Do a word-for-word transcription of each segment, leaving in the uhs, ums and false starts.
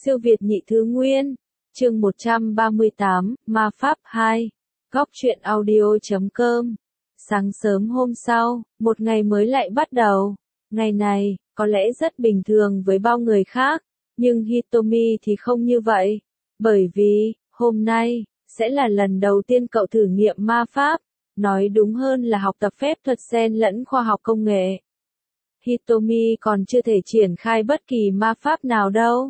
Siêu Việt nhị thứ nguyên, chương một trăm ba mươi tám, Ma Pháp hai, góc truyện audio chấm com. Sáng sớm hôm sau, một ngày mới lại bắt đầu. Ngày này, có lẽ rất bình thường với bao người khác, nhưng Hitomi thì không như vậy. Bởi vì, hôm nay, sẽ là lần đầu tiên cậu thử nghiệm ma pháp, nói đúng hơn là học tập phép thuật xen lẫn khoa học công nghệ. Hitomi còn chưa thể triển khai bất kỳ ma pháp nào đâu.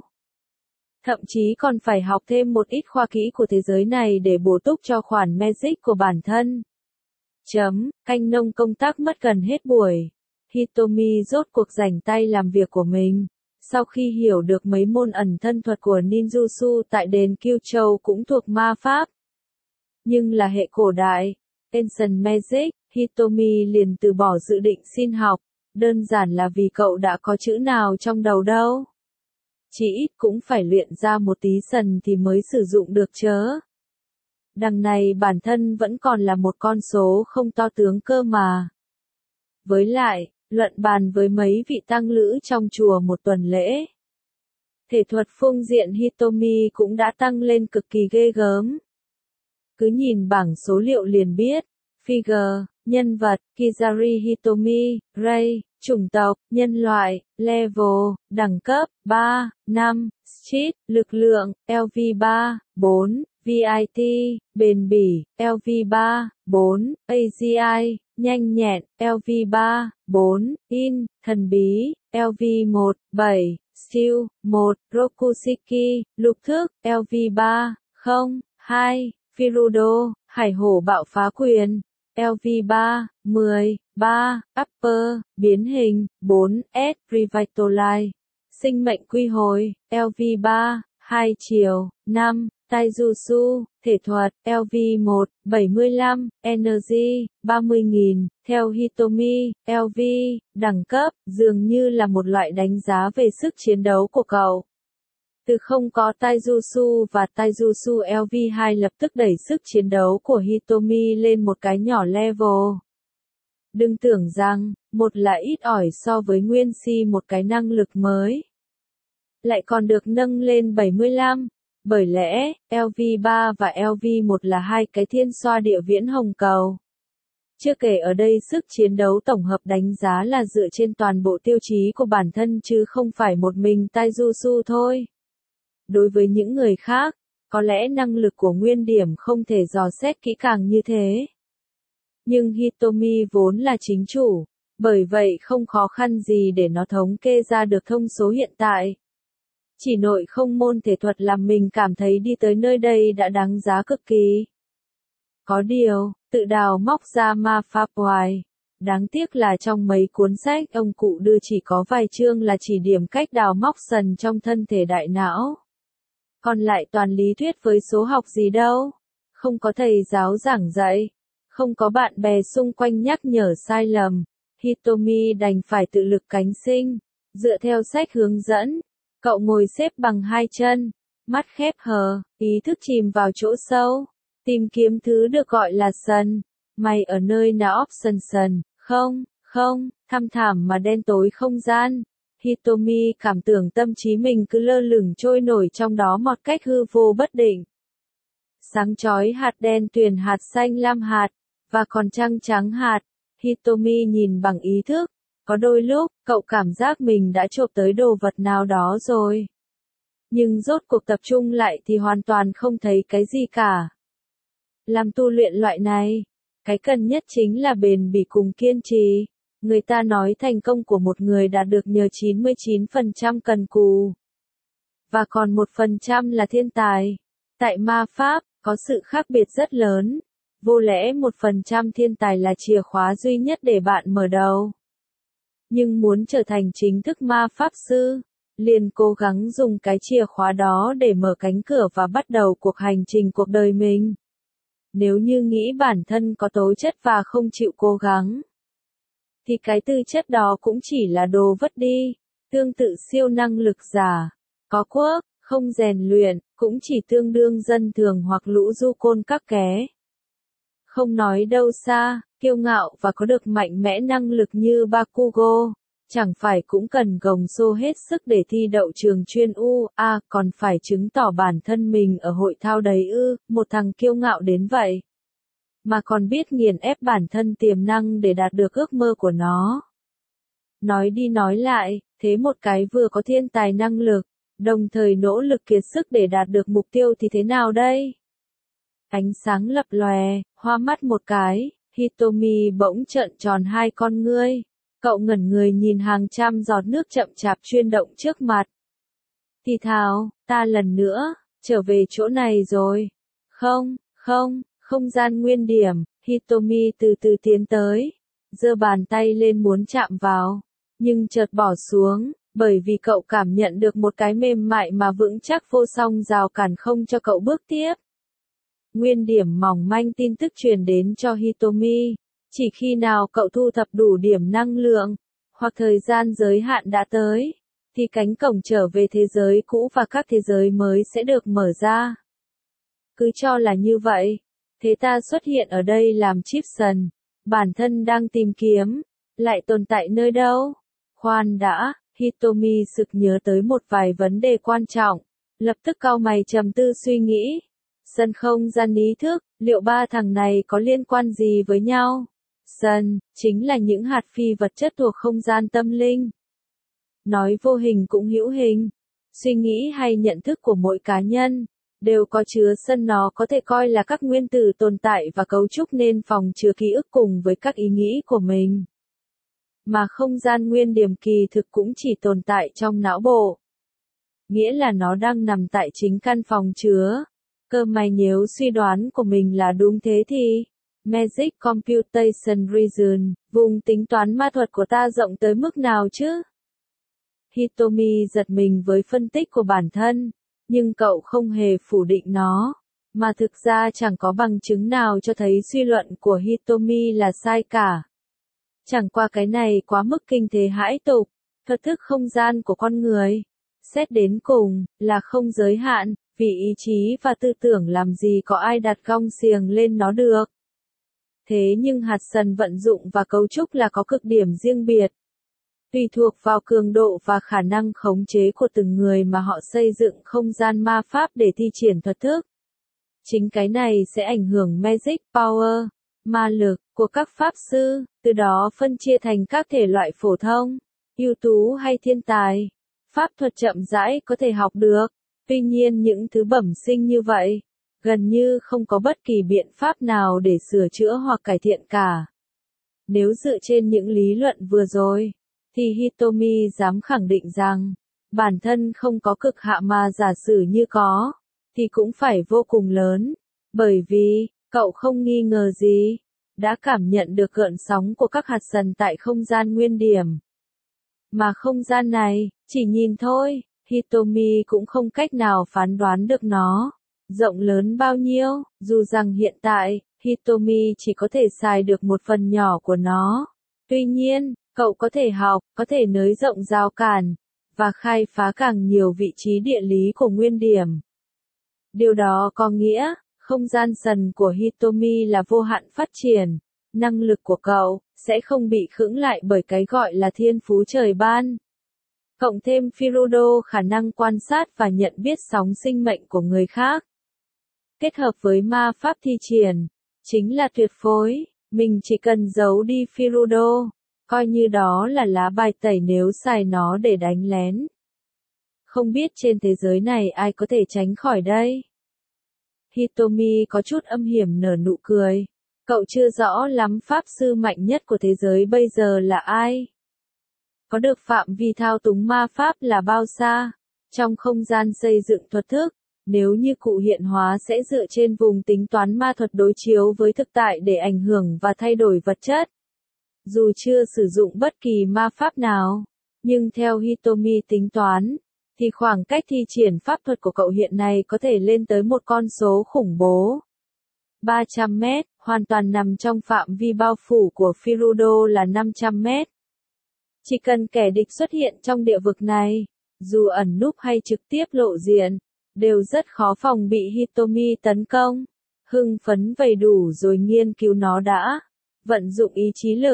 Thậm chí còn phải học thêm một ít khoa kỹ của thế giới này để bổ túc cho khoản Magic của bản thân. Chấm, canh nông công tác mất gần hết buổi. Hitomi rốt cuộc rảnh tay làm việc của mình. Sau khi hiểu được mấy môn ẩn thân thuật của ninjutsu tại đền Kyuchou cũng thuộc ma pháp, nhưng là hệ cổ đại, Ancient Magic, Hitomi liền từ bỏ dự định xin học, đơn giản là vì cậu đã có chữ nào trong đầu đâu. Chỉ ít cũng phải luyện ra một tí sần thì mới sử dụng được chớ. Đằng này bản thân vẫn còn là một con số không to tướng cơ mà. Với lại, luận bàn với mấy vị tăng lữ trong chùa một tuần lễ. Thể thuật phương diện Hitomi cũng đã tăng lên cực kỳ ghê gớm. Cứ nhìn bảng số liệu liền biết, figure, nhân vật, Kizari Hitomi, Ray, chủng tộc, nhân loại, level, đẳng cấp, ba, năm, street, lực lượng, L V ba, bốn, V I T, bền bỉ, L V ba, bốn, A G I, nhanh nhẹn, L V ba, bốn, in, thần bí, L V một, bảy, skill, một, Rokushiki, lục thức, L V ba, không, hai, Firudo, hải hổ bạo phá quyền, L V ba, mười, ba, upper, biến hình, bốn, S, revitalize, sinh mệnh quy hồi, L V ba, hai chiều, năm, taijutsu, thể thuật, L V một, bảy mươi lăm, energy, ba mươi nghìn, theo Hitomi, L V, đẳng cấp, dường như là một loại đánh giá về sức chiến đấu của cậu. Từ không có taijutsu và taijutsu L V hai lập tức đẩy sức chiến đấu của Hitomi lên một cái nhỏ level. Đừng tưởng rằng, một là ít ỏi so với nguyên si một cái năng lực mới. Lại còn được nâng lên bảy mươi lăm, bởi lẽ, L V ba và L V một là hai cái thiên xoa địa viễn hồng cầu. Chưa kể ở đây sức chiến đấu tổng hợp đánh giá là dựa trên toàn bộ tiêu chí của bản thân chứ không phải một mình taijutsu thôi. Đối với những người khác, có lẽ năng lực của nguyên điểm không thể dò xét kỹ càng như thế. Nhưng Hitomi vốn là chính chủ, bởi vậy không khó khăn gì để nó thống kê ra được thông số hiện tại. Chỉ nội không môn thể thuật làm mình cảm thấy đi tới nơi đây đã đáng giá cực kỳ. Có điều, tự đào móc ra ma pháp hoài. Đáng tiếc là trong mấy cuốn sách ông cụ đưa chỉ có vài chương là chỉ điểm cách đào móc sần trong thân thể đại não. Còn lại toàn lý thuyết với số học gì đâu. Không có thầy giáo giảng dạy. Không có bạn bè xung quanh nhắc nhở sai lầm. Hitomi đành phải tự lực cánh sinh. Dựa theo sách hướng dẫn, cậu ngồi xếp bằng hai chân, mắt khép hờ, ý thức chìm vào chỗ sâu, tìm kiếm thứ được gọi là sần. Mày ở nơi nào option sần, không, không, thăm thẳm mà đen tối không gian. Hitomi cảm tưởng tâm trí mình cứ lơ lửng trôi nổi trong đó một cách hư vô bất định. Sáng chói hạt đen tuyền hạt xanh lam hạt, và còn trăng trắng hạt. Hitomi nhìn bằng ý thức. Có đôi lúc, cậu cảm giác mình đã chộp tới đồ vật nào đó rồi. Nhưng rốt cuộc tập trung lại thì hoàn toàn không thấy cái gì cả. Làm tu luyện loại này, cái cần nhất chính là bền bỉ cùng kiên trì. Người ta nói thành công của một người đạt được nhờ chín mươi chín phần trăm cần cù. Và còn một phần trăm là thiên tài. Tại ma pháp, có sự khác biệt rất lớn. Vô lẽ một phần trăm thiên tài là chìa khóa duy nhất để bạn mở đầu. Nhưng muốn trở thành chính thức ma pháp sư, liền cố gắng dùng cái chìa khóa đó để mở cánh cửa và bắt đầu cuộc hành trình cuộc đời mình. Nếu như nghĩ bản thân có tố chất và không chịu cố gắng, thì cái tư chất đó cũng chỉ là đồ vất đi. Tương tự siêu năng lực giả, có quirk, không rèn luyện, cũng chỉ tương đương dân thường hoặc lũ du côn các ké. Không nói đâu xa, kiêu ngạo và có được mạnh mẽ năng lực như Bakugo, chẳng phải cũng cần gồng xô hết sức để thi đậu trường chuyên U, à, còn phải chứng tỏ bản thân mình ở hội thao đấy ư, một thằng kiêu ngạo đến vậy. Mà còn biết nghiền ép bản thân tiềm năng để đạt được ước mơ của nó. Nói đi nói lại, thế một cái vừa có thiên tài năng lực, đồng thời nỗ lực kiệt sức để đạt được mục tiêu thì thế nào đây? Ánh sáng lập lòe, hoa mắt một cái, Hitomi bỗng trợn tròn hai con ngươi. Cậu ngẩn người nhìn hàng trăm giọt nước chậm chạp chuyên động trước mặt. Thì thào, ta lần nữa, trở về chỗ này rồi. Không, không, không gian nguyên điểm, Hitomi từ từ tiến tới, giơ bàn tay lên muốn chạm vào, nhưng chợt bỏ xuống, bởi vì cậu cảm nhận được một cái mềm mại mà vững chắc vô song rào cản không cho cậu bước tiếp. Nguyên điểm mỏng manh tin tức truyền đến cho Hitomi, chỉ khi nào cậu thu thập đủ điểm năng lượng, hoặc thời gian giới hạn đã tới, thì cánh cổng trở về thế giới cũ và các thế giới mới sẽ được mở ra. Cứ cho là như vậy, thế ta xuất hiện ở đây làm Chipson, bản thân đang tìm kiếm, lại tồn tại nơi đâu? Khoan đã, Hitomi sực nhớ tới một vài vấn đề quan trọng, lập tức cau mày trầm tư suy nghĩ. Sân không gian ý thức, liệu ba thằng này có liên quan gì với nhau? Sân, chính là những hạt phi vật chất thuộc không gian tâm linh. Nói vô hình cũng hữu hình. Suy nghĩ hay nhận thức của mỗi cá nhân, đều có chứa sân, nó có thể coi là các nguyên tử tồn tại và cấu trúc nên phòng chứa ký ức cùng với các ý nghĩ của mình. Mà không gian nguyên điểm kỳ thực cũng chỉ tồn tại trong não bộ. Nghĩa là nó đang nằm tại chính căn phòng chứa. Cơ may nếu suy đoán của mình là đúng thế thì, Magic Computation Region, vùng tính toán ma thuật của ta rộng tới mức nào chứ? Hitomi giật mình với phân tích của bản thân, nhưng cậu không hề phủ định nó, mà thực ra chẳng có bằng chứng nào cho thấy suy luận của Hitomi là sai cả. Chẳng qua cái này quá mức kinh thế hãi tục, thuật thức không gian của con người, xét đến cùng, là không giới hạn, vì ý chí và tư tưởng làm gì có ai đặt gông xiềng lên nó được. Thế nhưng hạt sần vận dụng và cấu trúc là có cực điểm riêng biệt. Tùy thuộc vào cường độ và khả năng khống chế của từng người mà họ xây dựng không gian ma pháp để thi triển thuật thức. Chính cái này sẽ ảnh hưởng magic power, ma lực, của các pháp sư, từ đó phân chia thành các thể loại phổ thông, ưu tú hay thiên tài. Pháp thuật chậm rãi có thể học được, tuy nhiên những thứ bẩm sinh như vậy, gần như không có bất kỳ biện pháp nào để sửa chữa hoặc cải thiện cả. Nếu dựa trên những lý luận vừa rồi, thì Hitomi dám khẳng định rằng, bản thân không có cực hạn, mà giả sử như có, thì cũng phải vô cùng lớn, bởi vì, cậu không nghi ngờ gì, đã cảm nhận được gợn sóng của các hạt sần tại không gian nguyên điểm. Mà không gian này, chỉ nhìn thôi, Hitomi cũng không cách nào phán đoán được nó rộng lớn bao nhiêu, dù rằng hiện tại, Hitomi chỉ có thể xài được một phần nhỏ của nó. Tuy nhiên, cậu có thể học, có thể nới rộng rào cản, và khai phá càng nhiều vị trí địa lý của nguyên điểm. Điều đó có nghĩa, không gian sần của Hitomi là vô hạn phát triển, năng lực của cậu sẽ không bị khững lại bởi cái gọi là thiên phú trời ban. Cộng thêm Firudo khả năng quan sát và nhận biết sóng sinh mệnh của người khác. Kết hợp với ma pháp thi triển, chính là tuyệt phối, mình chỉ cần giấu đi Firudo, coi như đó là lá bài tẩy nếu xài nó để đánh lén. Không biết trên thế giới này ai có thể tránh khỏi đây? Hitomi có chút âm hiểm nở nụ cười. Cậu chưa rõ lắm pháp sư mạnh nhất của thế giới bây giờ là ai? Có được phạm vi thao túng ma pháp là bao xa? Trong không gian xây dựng thuật thức, nếu như cụ hiện hóa sẽ dựa trên vùng tính toán ma thuật đối chiếu với thực tại để ảnh hưởng và thay đổi vật chất. Dù chưa sử dụng bất kỳ ma pháp nào, nhưng theo Hitomi tính toán, thì khoảng cách thi triển pháp thuật của cậu hiện nay có thể lên tới một con số khủng bố. ba trăm mét, hoàn toàn nằm trong phạm vi bao phủ của Firudo là năm trăm mét. Chỉ cần kẻ địch xuất hiện trong địa vực này, dù ẩn núp hay trực tiếp lộ diện, đều rất khó phòng bị Hitomi tấn công. Hưng phấn vầy đủ rồi nghiên cứu nó đã. Vận dụng ý chí lực,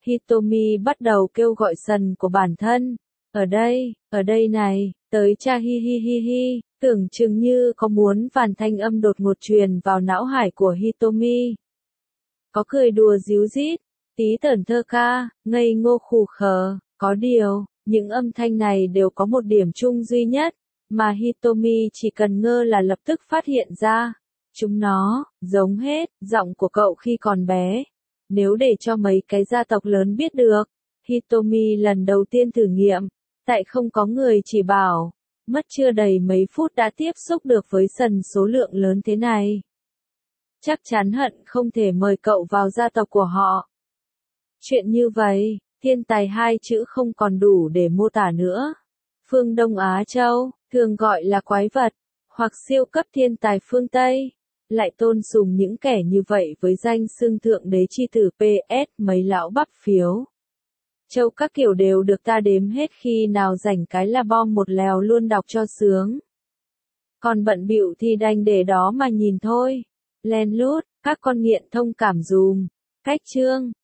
Hitomi bắt đầu kêu gọi sần của bản thân. Ở đây, ở đây này, tới cha hi hi hi hi, tưởng chừng như có muốn phản thanh âm đột ngột truyền vào não hải của Hitomi. Có cười đùa díu dít, tí tởn thơ ca, ngây ngô khù khờ, có điều, những âm thanh này đều có một điểm chung duy nhất, mà Hitomi chỉ cần ngơ là lập tức phát hiện ra. Chúng nó, giống hết, giọng của cậu khi còn bé. Nếu để cho mấy cái gia tộc lớn biết được, Hitomi lần đầu tiên thử nghiệm, tại không có người chỉ bảo, mất chưa đầy mấy phút đã tiếp xúc được với sần số lượng lớn thế này. Chắc chắn hận không thể mời cậu vào gia tộc của họ. Chuyện như vậy, thiên tài hai chữ không còn đủ để mô tả nữa. Phương Đông Á Châu, thường gọi là quái vật, hoặc siêu cấp thiên tài phương Tây, lại tôn sùng những kẻ như vậy với danh xưng thượng đế chi tử pê ét mấy lão bắp phiếu. Châu các kiểu đều được ta đếm hết khi nào rảnh cái là bom một lèo luôn đọc cho sướng. Còn bận bịu thì đành để đó mà nhìn thôi. Len lút, các con nghiện thông cảm dùm. Cách chương